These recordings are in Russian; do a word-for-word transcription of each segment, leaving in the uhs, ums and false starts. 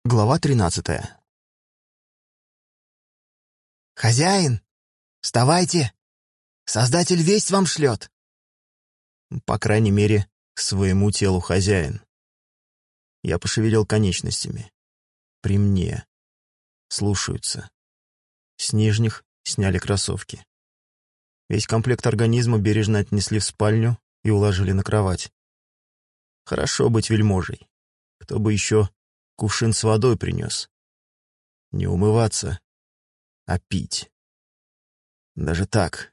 Глава тринадцатая. «Хозяин, вставайте! Создатель весть вам шлет!» По крайней мере, к своему телу хозяин. Я пошевелил конечностями. При мне. Слушаются. С нижних сняли кроссовки. Весь комплект организма бережно отнесли в спальню и уложили на кровать. Хорошо быть вельможей. Кто бы еще кувшин с водой принес. Не умываться, а пить. Даже так.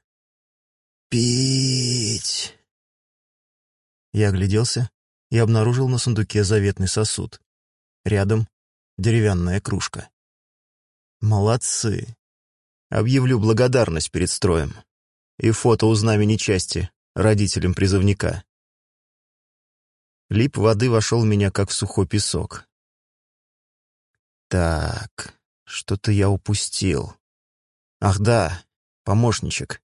Пить. Я огляделся и обнаружил на сундуке заветный сосуд. Рядом деревянная кружка. Молодцы. Объявлю благодарность перед строем. И фото у знамени части родителям призывника. Лип воды вошел в меня, как в сухой песок. Так, что-то я упустил. Ах да, помощничек.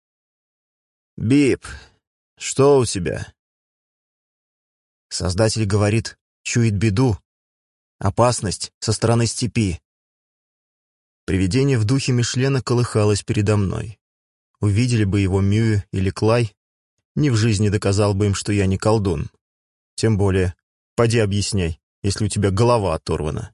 Бип, что у тебя? Создатель говорит, чует беду, опасность со стороны степи. Привидение в духе Мишлена колыхалось передо мной. Увидели бы его Мюэ или Клай, ни в жизни доказал бы им, что я не колдун. Тем более, поди объясняй, если у тебя голова оторвана.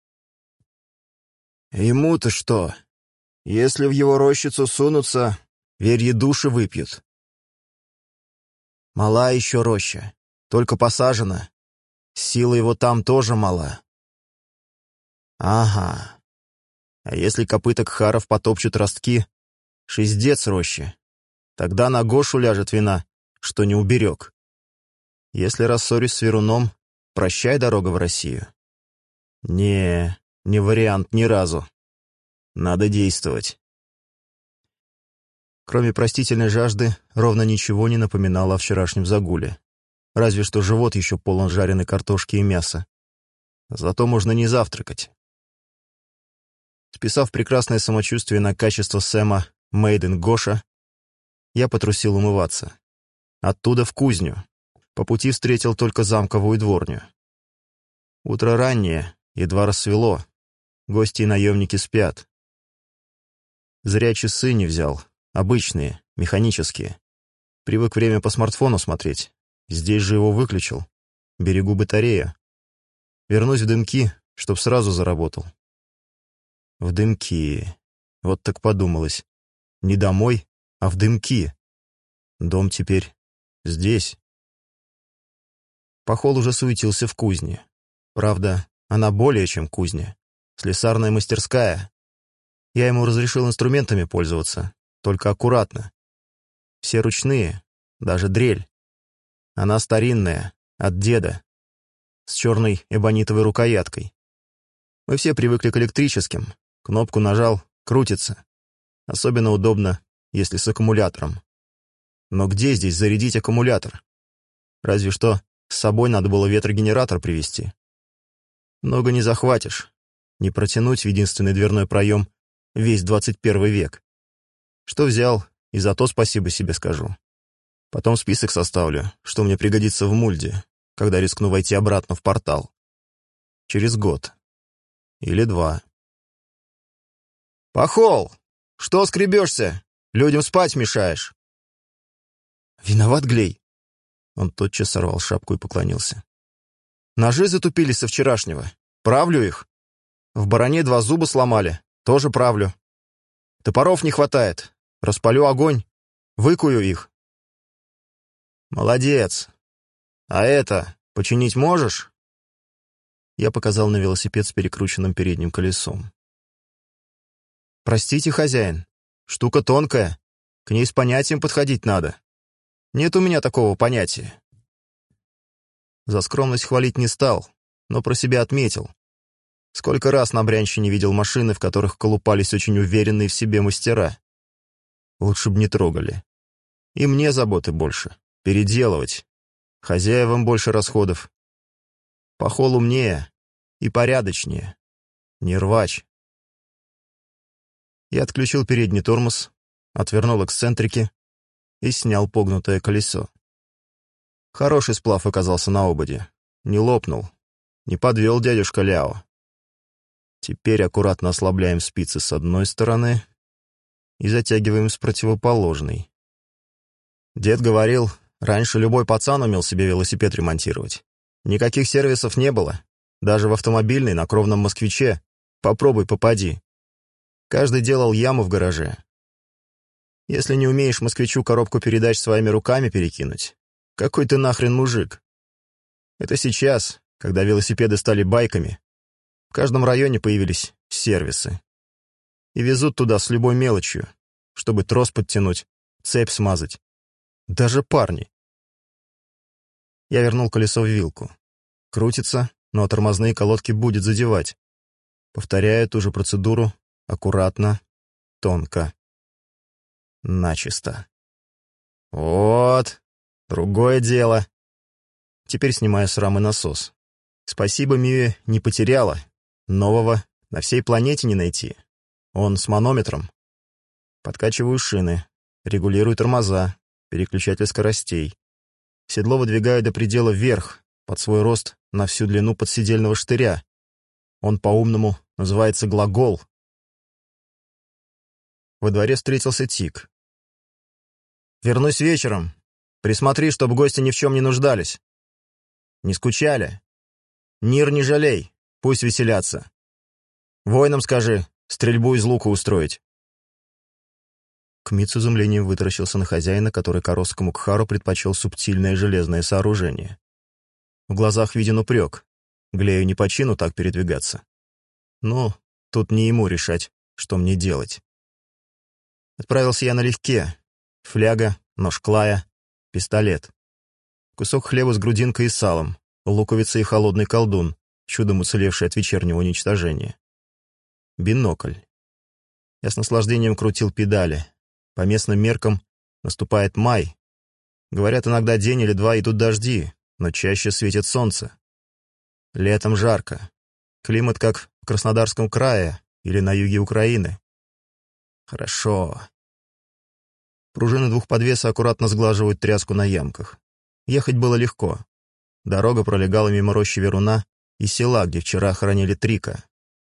Ему-то что? Если в его рощицу сунутся, верье души выпьют. Мала еще роща, только посажена. Сила его там тоже мала. Ага. А если копыта кхаров потопчут ростки, шиздец рощи. Тогда на Гошу ляжет вина, что не уберег. Если рассорюсь с Веруном, прощай дорога в Россию. Не, не вариант ни разу. Надо действовать. Кроме простительной жажды, ровно ничего не напоминало о вчерашнем загуле. Разве что живот еще полон жареной картошки и мяса. Зато можно не завтракать. Списав прекрасное самочувствие на качество Сэма «Made in Гоша», я потрусил умываться. Оттуда в кузню. По пути встретил только замковую дворню. Утро раннее, едва рассвело. Гости и наемники спят. Зря часы не взял. Обычные, механические. Привык время по смартфону смотреть. Здесь же его выключил. Берегу батарею. Вернусь в дымки, чтоб сразу заработал. В дымки. Вот так подумалось. Не домой, а в дымки. Дом теперь здесь. Пахол уже суетился в кузне. Правда, она более чем кузня. Слесарная мастерская. Я ему разрешил инструментами пользоваться, только аккуратно. Все ручные, даже дрель. Она старинная, от деда, с черной эбонитовой рукояткой. Мы все привыкли к электрическим. Кнопку нажал, крутится. Особенно удобно, если с аккумулятором. Но где здесь зарядить аккумулятор? Разве что с собой надо было ветрогенератор привезти. Много не захватишь. Не протянуть в единственный дверной проем весь двадцать первый век. Что взял, и за то спасибо себе скажу. Потом список составлю, что мне пригодится в мульде, когда рискну войти обратно в портал. Через год. Или два. «Пахол! Что скребешься? Людям спать мешаешь!» «Виноват, Глей!» Он тотчас сорвал шапку и поклонился. «Ножи затупили со вчерашнего. Правлю их. В баране два зуба сломали. Тоже правлю. Топоров не хватает. Распалю огонь. Выкую их». «Молодец. А это починить можешь?» Я показал на велосипед с перекрученным передним колесом. «Простите, хозяин. Штука тонкая. К ней с понятием подходить надо. Нет у меня такого понятия». За скромность хвалить не стал, но про себя отметил. Сколько раз на Брянщине видел машины, в которых колупались очень уверенные в себе мастера. Лучше б не трогали. И мне заботы больше. Переделывать. Хозяевам больше расходов. Пахол умнее и порядочнее. Не рвач. Я отключил передний тормоз, отвернул эксцентрики и снял погнутое колесо. Хороший сплав оказался на ободе. Не лопнул. Не подвел дядюшка Ляо. Теперь аккуратно ослабляем спицы с одной стороны и затягиваем с противоположной. Дед говорил, раньше любой пацан умел себе велосипед ремонтировать. Никаких сервисов не было. Даже в автомобильной на кровном «Москвиче» попробуй попади. Каждый делал яму в гараже. Если не умеешь «Москвичу» коробку передач своими руками перекинуть, какой ты нахрен мужик? Это сейчас, когда велосипеды стали байками, в каждом районе появились сервисы. И везут туда с любой мелочью, чтобы трос подтянуть, цепь смазать. Даже парни. Я вернул колесо в вилку. Крутится, но тормозные колодки будет задевать. Повторяю ту же процедуру, аккуратно, тонко, начисто. Вот, другое дело. Теперь снимаю с рамы насос. Спасибо, Миуэ не потеряла. Нового на всей планете не найти. Он с манометром. Подкачиваю шины, регулирую тормоза, переключатель скоростей. Седло выдвигаю до предела вверх, под свой рост, на всю длину подседельного штыря. Он по-умному называется глагол. Во дворе встретился Тик. «Вернусь вечером. Присмотри, чтобы гости ни в чем не нуждались. Не скучали. Нир не жалей, пусть веселятся. Воинам скажи, стрельбу из лука устроить». Кмит с изумлением вытаращился на хозяина, который Коровскому Кхару предпочел субтильное железное сооружение. В глазах виден упрек. Глею не по чину так передвигаться. Но тут не ему решать, что мне делать. Отправился я налегке. Фляга, нож Клая, пистолет. Кусок хлеба с грудинкой и салом, луковица и холодный колдун, чудом уцелевший от вечернего уничтожения. Бинокль. Я с наслаждением крутил педали. По местным меркам наступает май. Говорят, иногда день или два идут дожди, но чаще светит солнце. Летом жарко. Климат как в Краснодарском крае или на юге Украины. Хорошо. Пружины двухподвеса аккуратно сглаживают тряску на ямках. Ехать было легко. Дорога пролегала мимо рощи Веруна и села, где вчера хоронили Трика.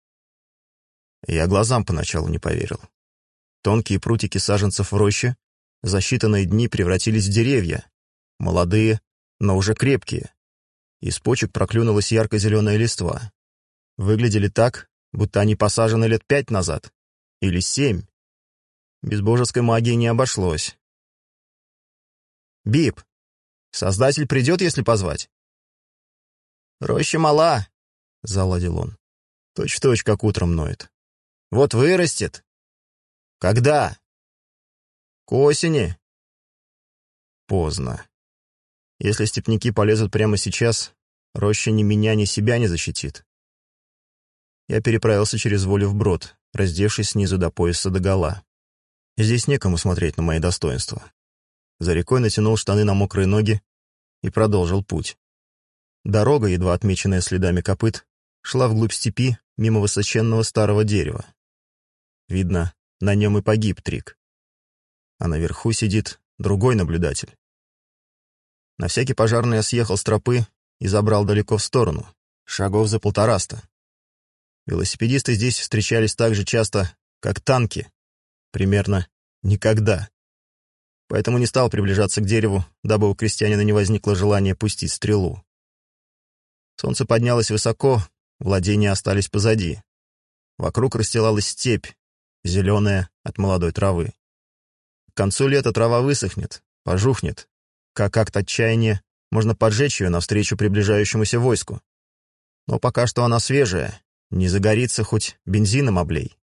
Я глазам поначалу не поверил. Тонкие прутики саженцев в роще за считанные дни превратились в деревья. Молодые, но уже крепкие. Из почек проклюнулась ярко-зеленая листва. Выглядели так, будто они посажены лет пять назад. Или семь. Без божеской магии не обошлось. «Бип, создатель придет, если позвать?» «Роща мала», — заладил он. Точь-в-точь, как утром ноет. «Вот вырастет». «Когда?» «К осени». Поздно. Если степняки полезут прямо сейчас, роща ни меня, ни себя не защитит. Я переправился через волю вброд, раздевшись снизу до пояса догола. Здесь некому смотреть на мои достоинства. За рекой натянул штаны на мокрые ноги и продолжил путь. Дорога, едва отмеченная следами копыт, шла вглубь степи мимо высоченного старого дерева. Видно, на нем и погиб Трик. А наверху сидит другой наблюдатель. На всякий пожарный я съехал с тропы и забрал далеко в сторону, шагов за полтораста. Велосипедисты здесь встречались так же часто, как танки. Примерно никогда. Поэтому не стал приближаться к дереву, дабы у крестьянина не возникло желания пустить стрелу. Солнце поднялось высоко, владения остались позади. Вокруг расстилалась степь, зеленая от молодой травы. К концу лета трава высохнет, пожухнет. Как акт отчаяния можно поджечь ее навстречу приближающемуся войску. Но пока что она свежая, не загорится, хоть бензином облей.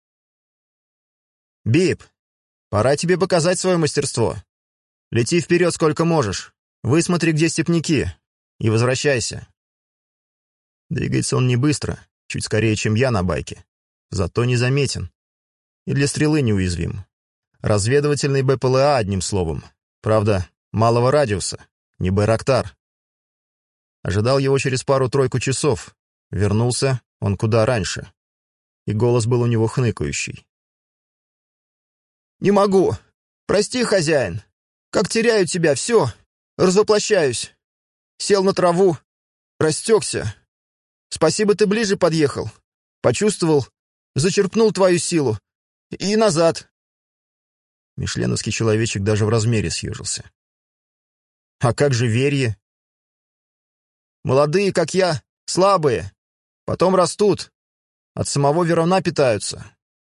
«Бип, пора тебе показать свое мастерство. Лети вперед сколько можешь, высмотри, где степняки, и возвращайся». Двигается он не быстро, чуть скорее, чем я на байке, зато незаметен. И для стрелы неуязвим. Разведывательный БПЛА, одним словом. Правда, малого радиуса, не Байрактар. Ожидал его через пару-тройку часов. Вернулся он куда раньше. И голос был у него хныкающий. «Не могу. Прости, хозяин. Как теряю тебя, все. Развоплощаюсь. Сел на траву. Растекся. Спасибо, ты ближе подъехал. Почувствовал, Зачерпнул твою силу. И назад. Мишленовский человечек даже в размере съежился. А как же верье? Молодые, как я, слабые. Потом растут. От самого Веруна питаются.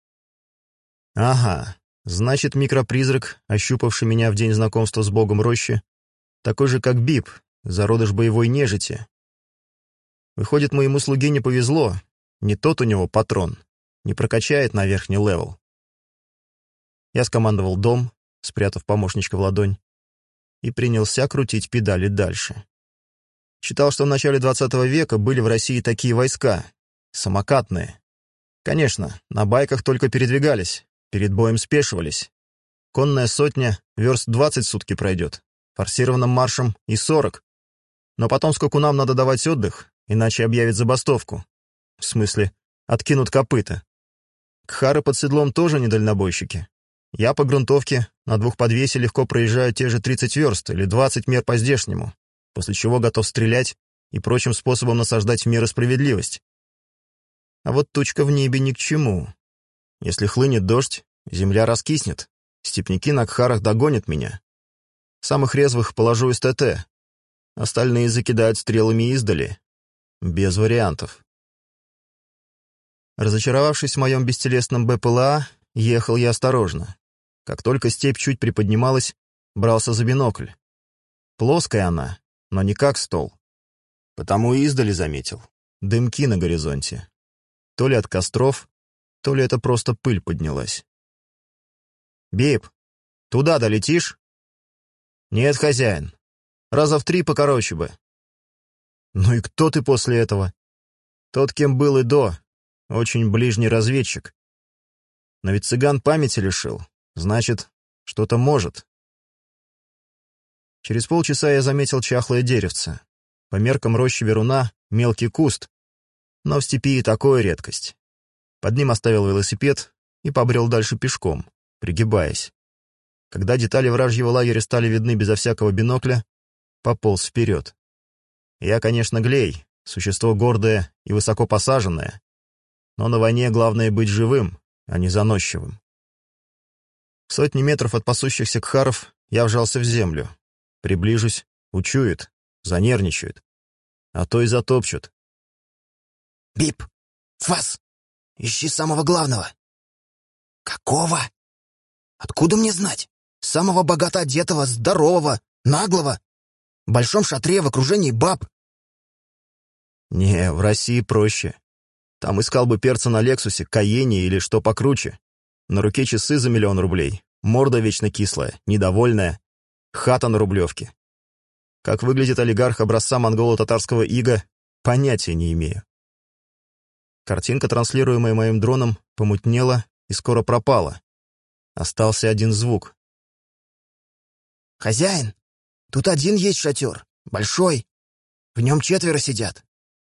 Ага, значит, микропризрак, ощупавший меня в день знакомства с богом рощи, такой же, как Бип, зародыш боевой нежити. Выходит, моему слуге не повезло. Не тот у него патрон. Не прокачает на верхний левел. Я скомандовал дом, спрятав помощничка в ладонь, и принялся крутить педали дальше. Читал, что в начале двадцатого века были в России такие войска, самокатные. Конечно, на байках только передвигались, перед боем спешивались. Конная сотня верст двадцать в сутки пройдет, форсированным маршем и сорок. Но потом скакунам надо давать отдых, иначе объявят забастовку. В смысле, откинут копыта. Кхары под седлом тоже не дальнобойщики. Я по грунтовке на двухподвесе легко проезжаю те же тридцать верст или двадцать мер по-здешнему, после чего готов стрелять и прочим способом насаждать в мир и справедливость. А вот тучка в небе ни к чему. Если хлынет дождь, земля раскиснет, степняки на Кхарах догонят меня. Самых резвых положу из ТТ, остальные закидают стрелами издали. Без вариантов. Разочаровавшись в моем бестелесном БПЛА, ехал я осторожно. Как только степь чуть приподнималась, брался за бинокль. Плоская она, но не как стол. Потому и издали заметил. Дымки на горизонте. То ли от костров, то ли это просто пыль поднялась. «Бип, туда долетишь?» «Нет, хозяин. Раза в три покороче бы». «Ну и кто ты после этого?» «Тот, кем был и до. Очень ближний разведчик. Но ведь цыган памяти лишил. Значит, что-то может». Через полчаса я заметил чахлое деревце. По меркам рощи Веруна мелкий куст, но в степи и такое редкость. Под ним оставил велосипед и побрел дальше пешком, пригибаясь. Когда детали вражьего лагеря стали видны безо всякого бинокля, пополз вперед. Я, конечно, Глей, существо гордое и высоко посаженное, но на войне главное быть живым, а не заносчивым. В сотни метров от пасущихся кхаров я вжался в землю. Приближусь, учуют, занервничают, а то и затопчут. «Бип, Фас, ищи самого главного». «Какого? Откуда мне знать? Самого богато одетого, здорового, наглого, в большом шатре в окружении баб». Не, в России проще. Там искал бы перца на Лексусе, Каене или что покруче. На руке часы за миллион рублей, морда вечно кислая, недовольная, хата на Рублевке. Как выглядит олигарх образца монголо-татарского ига, понятия не имею. Картинка, транслируемая моим дроном, помутнела и скоро пропала. Остался один звук. «Хозяин, тут один есть шатер, большой. В нем четверо сидят.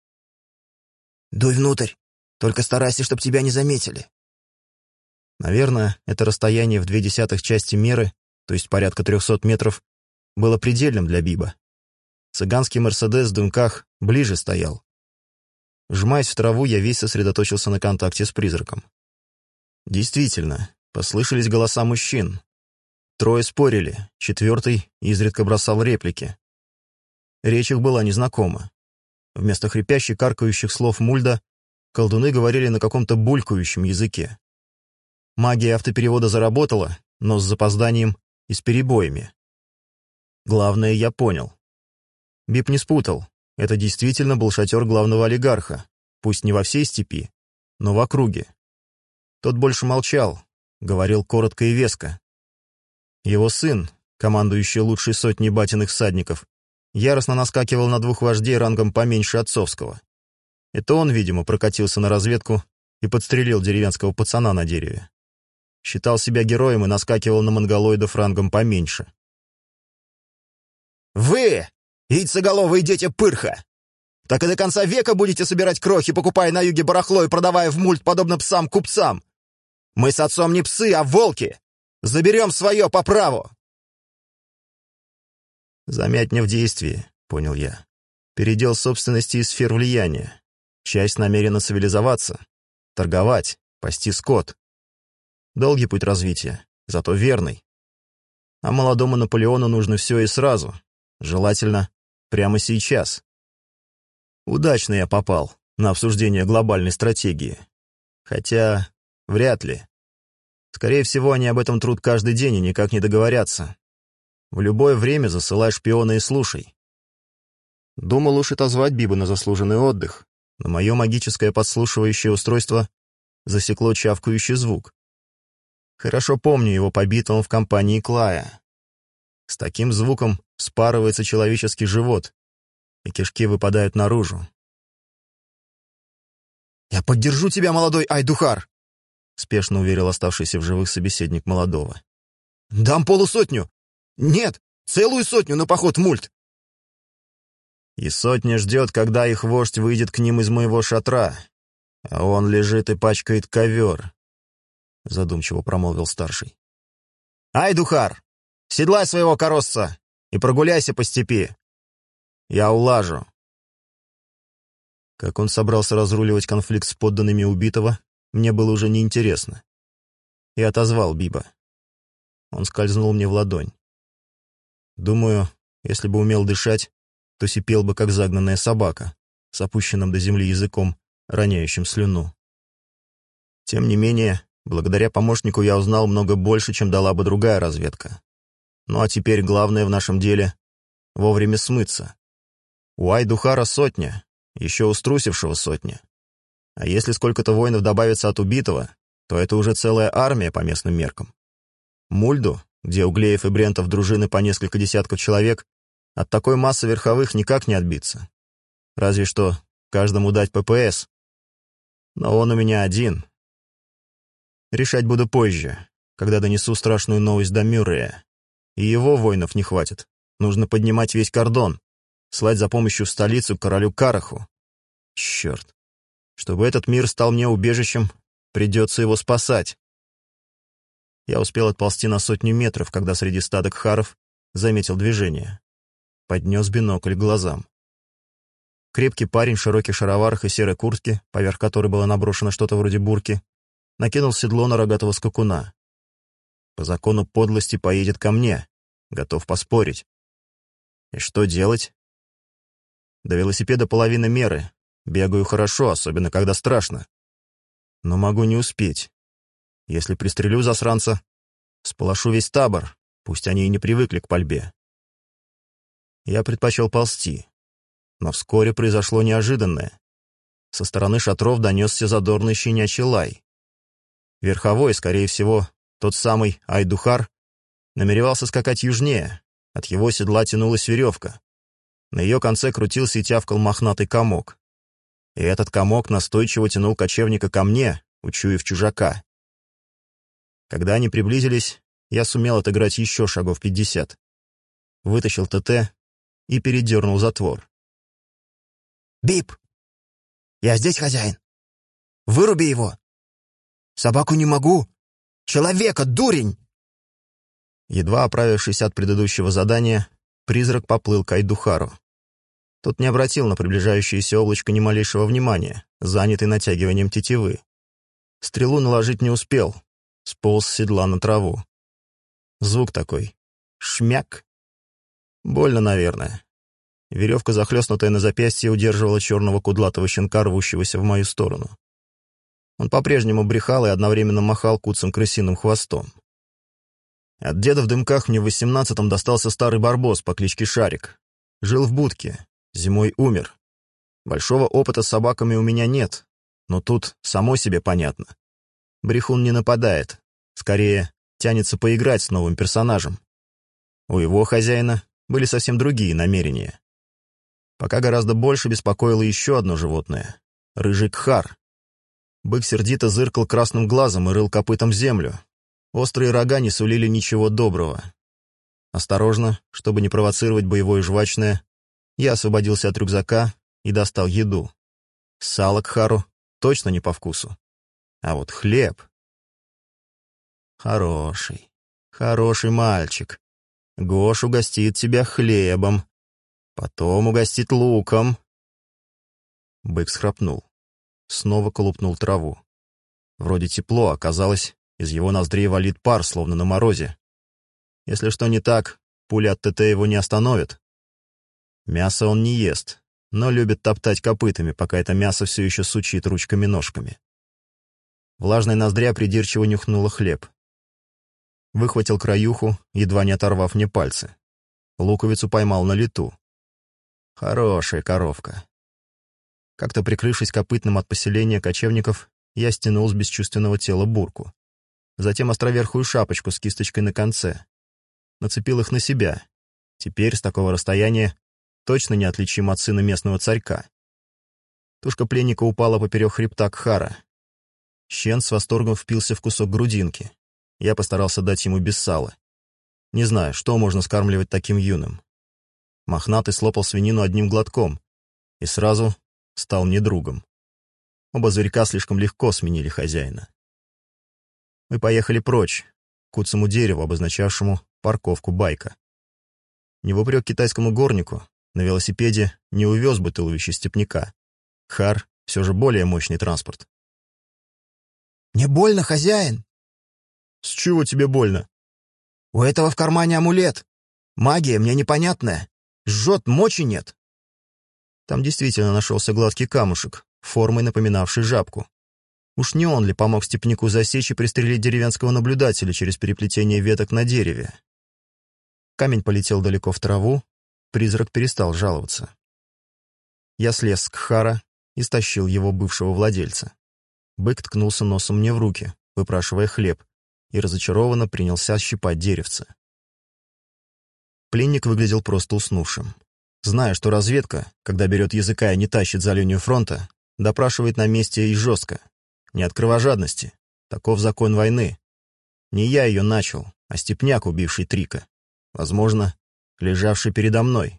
Дуй внутрь, только старайся, чтоб тебя не заметили». Наверное, это расстояние в две десятых части меры, то есть порядка трехсот метров, было предельным для Биба. Цыганский «Мерседес» в дымках ближе стоял. Вжимаясь в траву, я весь сосредоточился на контакте с призраком. Действительно, послышались голоса мужчин. Трое спорили, четвертый изредка бросал реплики. Речь их была незнакома. Вместо хрипящих, каркающих слов мульда колдуны говорили на каком-то булькающем языке. Магия автоперевода заработала, но с запозданием и с перебоями. Главное, я понял. Бип не спутал. Это действительно был шатер главного олигарха, пусть не во всей степи, но в округе. Тот больше молчал, говорил коротко и веско. Его сын, командующий лучшей сотней батиных всадников, яростно наскакивал на двух вождей рангом поменьше отцовского. Это он, видимо, прокатился на разведку и подстрелил деревенского пацана на дереве. Считал себя героем и наскакивал на монголоидов рангом поменьше. «Вы, яйцеголовые дети пырха! Так и до конца века будете собирать крохи, покупая на юге барахло и продавая в мульт подобно псам-купцам! Мы с отцом не псы, а волки! Заберем свое по праву!» «Замятня в действии», — понял я. «Передел собственности и сфер влияния. Часть намерена цивилизоваться, торговать, пасти скот. Долгий путь развития, зато верный. А молодому Наполеону нужно все и сразу, желательно прямо сейчас. Удачно я попал на обсуждение глобальной стратегии. Хотя, вряд ли. Скорее всего, они об этом трут каждый день и никак не договорятся. В любое время засылай шпиона и слушай. Думал уж отозвать Биба на заслуженный отдых, но мое магическое подслушивающее устройство засекло чавкающий звук. Хорошо помню его побитым в компании Клая. С таким звуком вспарывается человеческий живот, и кишки выпадают наружу. «Я поддержу тебя, молодой Айдухар!» — спешно уверил оставшийся в живых собеседник молодого. «Дам полусотню! Нет, целую сотню на поход в мульт!» И сотня ждет, когда их вождь выйдет к ним из моего шатра, а он лежит и пачкает ковер, — задумчиво промолвил старший. «Айдухар, седлай своего коросца и прогуляйся по степи. Я улажу». Как он собрался разруливать конфликт с подданными убитого, мне было уже неинтересно. Я отозвал Биба. Он скользнул мне в ладонь. Думаю, если бы умел дышать, то сипел бы, как загнанная собака, с опущенным до земли языком, роняющим слюну. Тем не менее, благодаря помощнику я узнал много больше, чем дала бы другая разведка. Ну а теперь главное в нашем деле — вовремя смыться. У Айдухара сотня, еще у струсившего сотня. А если сколько-то воинов добавится от убитого, то это уже целая армия по местным меркам. Мульду, где у Глеев и Брентов дружины по несколько десятков человек, от такой массы верховых никак не отбиться. Разве что каждому дать ППС. Но он у меня один. Решать буду позже, когда донесу страшную новость до Мюррея. И его воинов не хватит. Нужно поднимать весь кордон, слать за помощью в столицу к королю Караху. Черт. Чтобы этот мир стал мне убежищем, придется его спасать. Я успел отползти на сотню метров, когда среди стада кхаров заметил движение. Поднес бинокль к глазам. Крепкий парень в широких шароварах и серой куртке, поверх которой было наброшено что-то вроде бурки, накинул седло на рогатого скакуна. По закону подлости поедет ко мне, готов поспорить. И что делать? До велосипеда половина меры. Бегаю хорошо, особенно когда страшно. Но могу не успеть. Если пристрелю засранца, сполошу весь табор, пусть они и не привыкли к пальбе. Я предпочел ползти. Но вскоре произошло неожиданное. Со стороны шатров донесся задорный щенячий лай. Верховой, скорее всего, тот самый Айдухар, намеревался скакать южнее. От его седла тянулась веревка. На ее конце крутился и тявкал мохнатый комок. И этот комок настойчиво тянул кочевника ко мне, учуяв чужака. Когда они приблизились, я сумел отыграть еще шагов пятьдесят. Вытащил ТТ и передернул затвор. «Бип! Я здесь хозяин! Выруби его! Собаку не могу! Человека, дурень!» Едва оправившись от предыдущего задания, призрак поплыл к Айдухару. Тот не обратил на приближающееся облачко ни малейшего внимания, занятый натягиванием тетивы. Стрелу наложить не успел, сполз с седла на траву. Звук такой. Шмяк. Больно, наверное. Веревка, захлестнутая на запястье, удерживала черного кудлатого щенка, рвущегося в мою сторону. Он по-прежнему брехал и одновременно махал куцым крысиным хвостом. От деда в дымках мне в восемнадцатом достался старый барбос по кличке Шарик. Жил в будке, зимой умер. Большого опыта с собаками у меня нет, но тут само себе понятно. Брехун не нападает, скорее тянется поиграть с новым персонажем. У его хозяина были совсем другие намерения. Пока гораздо больше беспокоило еще одно животное — рыжий кхар. Бык сердито зыркал красным глазом и рыл копытом землю. Острые рога не сулили ничего доброго. Осторожно, чтобы не провоцировать боевое жвачное, я освободился от рюкзака и достал еду. Сало кхару точно не по вкусу. А вот хлеб... Хороший, хороший мальчик. Гош угостит тебя хлебом, потом угостит луком. Бык схрапнул, снова колупнул траву. Вроде тепло, оказалось, из его ноздрей валит пар, словно на морозе. Если что не так, пуля от ТТ его не остановит. Мясо он не ест, но любит топтать копытами, пока это мясо все еще сучит ручками-ножками. Влажная ноздря придирчиво нюхнула хлеб. Выхватил краюху, едва не оторвав мне пальцы. Луковицу поймал на лету. Хорошая коровка. Как-то прикрывшись копытным от поселения кочевников, я стянул с бесчувственного тела бурку. Затем островерхую шапочку с кисточкой на конце. Нацепил их на себя. Теперь, с такого расстояния, точно неотличим от сына местного царька. Тушка пленника упала поперек хребта Кхара. Щен с восторгом впился в кусок грудинки. Я постарался дать ему без сала. Не знаю, что можно скармливать таким юным. Мохнатый слопал свинину одним глотком и сразу стал мне другом. Оба зверька слишком легко сменили хозяина. Мы поехали прочь, к куцому дереву, обозначавшему парковку байка. Не вопрек китайскому горнику, на велосипеде не увез бы туловище степняка. Кхар все же более мощный транспорт. «Мне больно, хозяин!» «С чего тебе больно?» «У этого в кармане амулет. Магия мне непонятная. Жжет, мочи нет». Там действительно нашелся гладкий камушек, формой напоминавший жабку. Уж не он ли помог степняку засечь и пристрелить деревенского наблюдателя через переплетение веток на дереве? Камень полетел далеко в траву, призрак перестал жаловаться. Я слез с Кхара и стащил его бывшего владельца. Бык ткнулся носом мне в руки, выпрашивая хлеб, и разочарованно принялся щипать деревце. Пленник выглядел просто уснувшим. Зная, что разведка, когда берет языка и не тащит за линию фронта, допрашивает на месте и жестко. Не от кровожадности. Таков закон войны. Не я ее начал, а степняк, убивший Трика. Возможно, лежавший передо мной.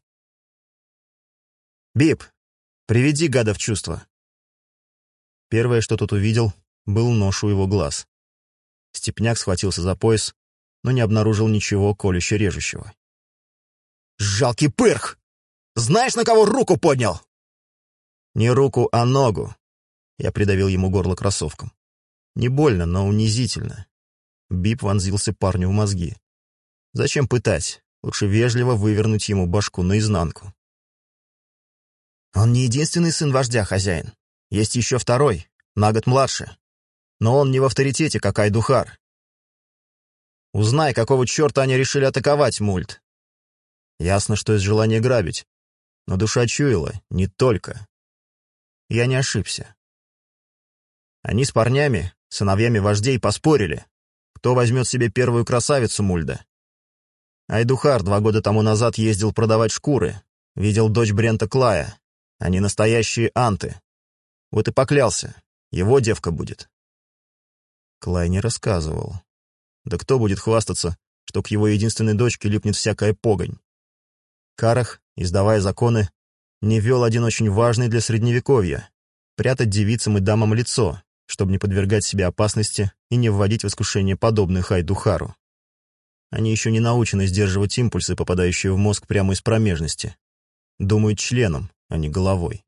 «Бип, приведи гада в чувство». Первое, что тут увидел, был нож у его глаз. Степняк схватился за пояс, но не обнаружил ничего колюще-режущего. «Жалкий пырх! Знаешь, на кого руку поднял?» «Не руку, а ногу». Я придавил ему горло кроссовком. Не больно, но унизительно. Бип вонзился парню в мозги. Зачем пытать? Лучше вежливо вывернуть ему башку наизнанку. «Он не единственный сын вождя, хозяин. Есть еще второй, на год младше. Но он не в авторитете, как Айдухар. Узнай, какого черта они решили атаковать, мульт». Ясно, что из желания грабить. Но душа чуяла, не только. Я не ошибся. Они с парнями, сыновьями вождей, поспорили, кто возьмет себе первую красавицу Мульда. Айдухар два года тому назад ездил продавать шкуры, видел дочь Брента Клая. Они настоящие анты. Вот и поклялся, его девка будет. Клай не рассказывал. Да кто будет хвастаться, что к его единственной дочке липнет всякая погонь? Карах, издавая законы, не вел один очень важный для Средневековья — прятать девицам и дамам лицо, чтобы не подвергать себе опасности и не вводить в искушение подобных Айдухару. Они еще не научены сдерживать импульсы, попадающие в мозг прямо из промежности. Думают членом, а не головой.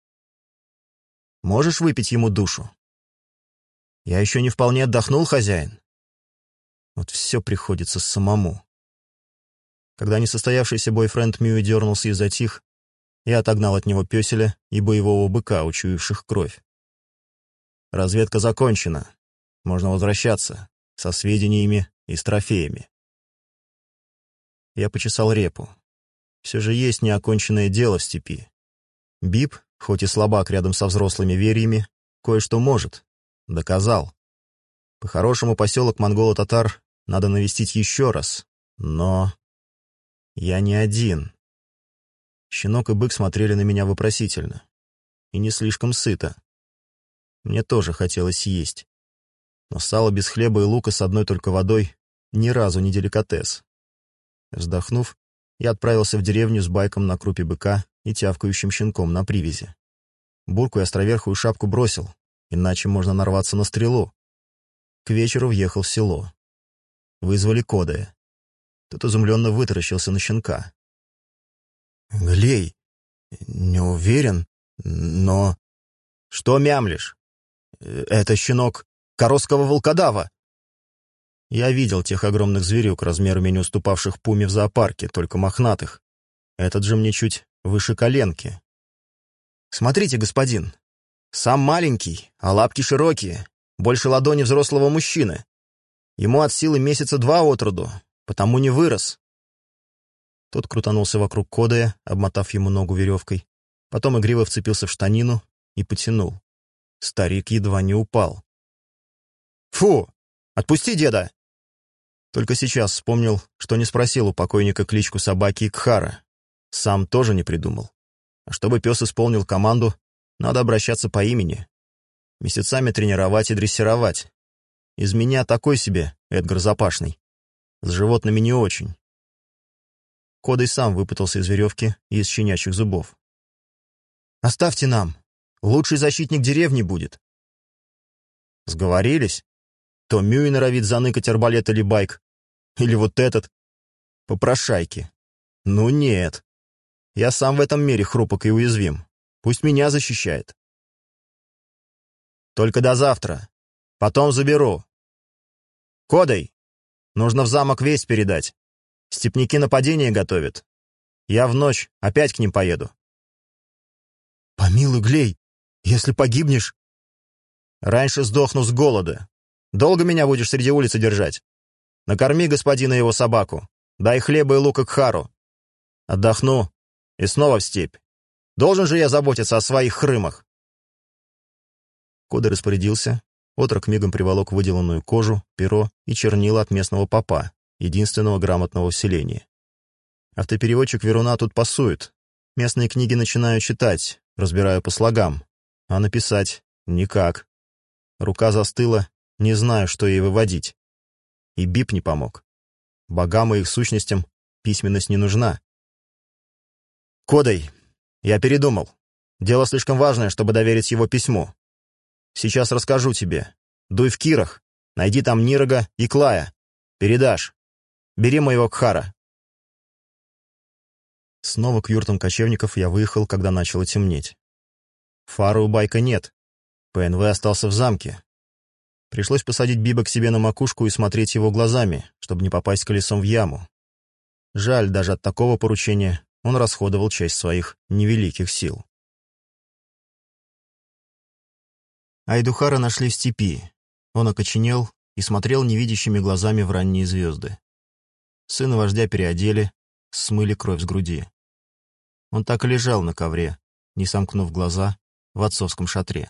Можешь выпить ему душу? Я еще не вполне отдохнул, хозяин. Вот все приходится самому. Когда несостоявшийся бойфренд Мюи дернулся и затих, я отогнал от него пёселя и боевого быка, учуявших кровь. Разведка закончена. Можно возвращаться со сведениями и с трофеями. Я почесал репу. Все же есть неоконченное дело в степи. Бип, хоть и слабак рядом со взрослыми верьями, кое-что может. Доказал. По-хорошему, поселок монголо-татар надо навестить еще раз. Но я не один. Щенок и бык смотрели на меня вопросительно. И не слишком сыто. Мне тоже хотелось есть. Но сало без хлеба и лука с одной только водой ни разу не деликатес. Вздохнув, я отправился в деревню с байком на крупе быка и тявкающим щенком на привязи. Бурку и островерхую шапку бросил, иначе можно нарваться на стрелу. К вечеру въехал в село. Вызвали Кодая. Тот изумленно вытаращился на щенка. «Глей, не уверен, но...» «Что мямлишь?» «Это щенок коросского волкодава. Я видел тех огромных зверюк, размерами не уступавших пуме в зоопарке, только мохнатых. Этот же мне чуть выше коленки. Смотрите, господин, сам маленький, а лапки широкие, больше ладони взрослого мужчины. Ему от силы месяца два от роду, потому не вырос. Тот крутанулся вокруг Кодая, обмотав ему ногу веревкой, потом игриво вцепился в штанину и потянул. Старик едва не упал. «Фу! Отпусти деда!» Только сейчас вспомнил, что не спросил у покойника кличку собаки Икхара. Сам тоже не придумал. А чтобы пес исполнил команду, надо обращаться по имени. Месяцами тренировать и дрессировать. Из меня такой себе Эдгар Запашный. С животными не очень. Кодай сам выпутался из веревки и из щенячьих зубов. «Оставьте нам. Лучший защитник деревни будет». Сговорились? То Мюй норовит заныкать арбалет или байк. Или вот этот. Попрошайки. Ну нет. Я сам в этом мире хрупок и уязвим. Пусть меня защищает. Только до завтра. Потом заберу. Кодай, нужно в замок весть передать. Степняки нападение готовят. Я в ночь опять к ним поеду. Помилуй, Глей, если погибнешь... Раньше сдохну с голода. Долго меня будешь среди улицы держать? Накорми господина его собаку. Дай хлеба и лука к Хару. Отдохну и снова в степь. Должен же я заботиться о своих хрымах. Кодай распорядился. Отрок мигом приволок выделанную кожу, перо и чернила от местного попа, единственного грамотного в селении. Автопереводчик Веруна тут пасует. Местные книги начинаю читать, разбираю по слогам. А написать — никак. Рука застыла, не знаю, что ей выводить. И бип не помог. Богам и их сущностям письменность не нужна. Кодай, я передумал. Дело слишком важное, чтобы доверить его письму. Сейчас расскажу тебе. Дуй в Кирах, найди там Нирога и Клая. Передашь. Бери моего Кхара. Снова к юртам кочевников я выехал, когда начало темнеть. Фары у байка нет. ПНВ остался в замке. Пришлось посадить Биба к себе на макушку и смотреть его глазами, чтобы не попасть колесом в яму. Жаль, даже от такого поручения он расходовал часть своих невеликих сил. Айдухара нашли в степи. Он окоченел и смотрел невидящими глазами в ранние звезды. Сына вождя переодели, смыли кровь с груди. Он так и лежал на ковре, не сомкнув глаза, в отцовском шатре.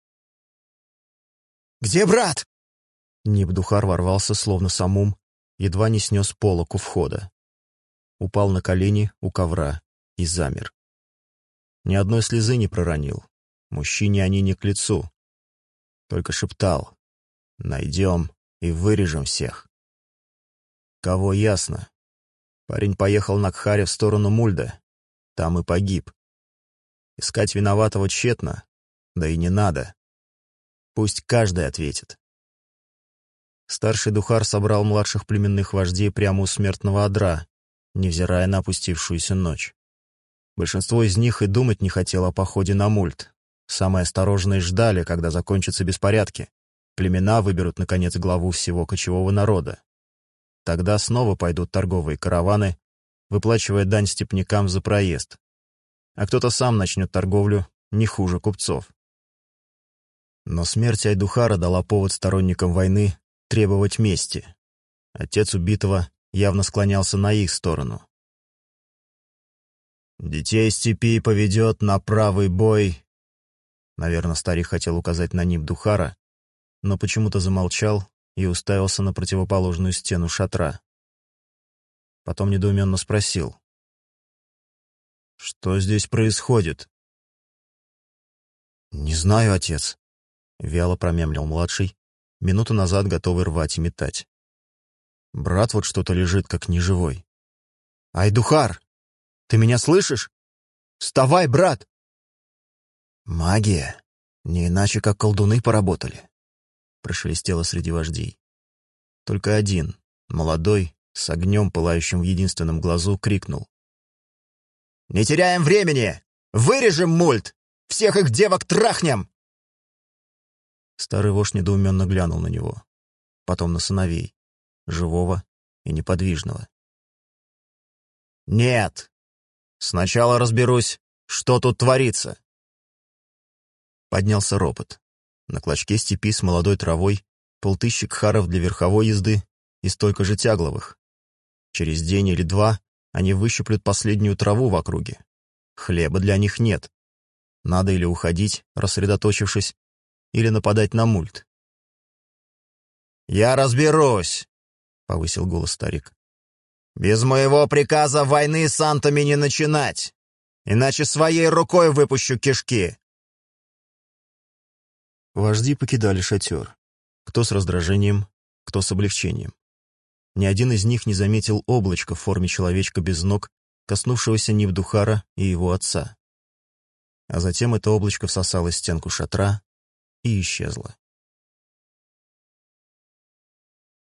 «Где брат?» Нибдухар ворвался, словно самум, едва не снес полок у входа. Упал на колени у ковра и замер. Ни одной слезы не проронил. Мужчине они не к лицу. Только шептал: «Найдем и вырежем всех». Кого ясно. Парень поехал на Кхаре в сторону Мульда. Там и погиб. Искать виноватого тщетно, да и не надо. Пусть каждый ответит. Старший Духар собрал младших племенных вождей прямо у смертного одра, невзирая на опустившуюся ночь. Большинство из них и думать не хотело о походе на Мульд. Самые осторожные ждали, когда закончатся беспорядки. Племена выберут, наконец, главу всего кочевого народа. Тогда снова пойдут торговые караваны, выплачивая дань степнякам за проезд. А кто-то сам начнет торговлю не хуже купцов. Но смерть Айдухара дала повод сторонникам войны требовать мести. Отец убитого явно склонялся на их сторону. «Детей степи поведет на правый бой». Наверное, старик хотел указать на Нибдухара, но почему-то замолчал и уставился на противоположную стену шатра. Потом недоуменно спросил: «Что здесь происходит?» «Не знаю, отец», — вяло промямлил младший, минуту назад готовый рвать и метать. «Брат вот что-то лежит, как неживой». «Айдухар, ты меня слышишь? Вставай, брат!» «Магия, не иначе, как колдуны поработали», — прошелестело среди вождей. Только один, молодой, с огнем, пылающим в единственном глазу, крикнул: «Не теряем времени! Вырежем Мульд! Всех их девок трахнем!» Старый вождь недоуменно глянул на него, потом на сыновей, живого и неподвижного. «Нет! Сначала разберусь, что тут творится!» Поднялся ропот. На клочке степи с молодой травой полтыщи кхаров для верховой езды и столько же тягловых. Через день или два они выщиплют последнюю траву в округе. Хлеба для них нет. Надо или уходить, рассредоточившись, или нападать на мульт. «Я разберусь!» — повысил голос старик. «Без моего приказа войны с антами не начинать, иначе своей рукой выпущу кишки!» Вожди покидали шатер. Кто с раздражением, кто с облегчением. Ни один из них не заметил облачка в форме человечка без ног, коснувшегося Нибдухара и его отца. А затем это облачко всосалось в стенку шатра и исчезло.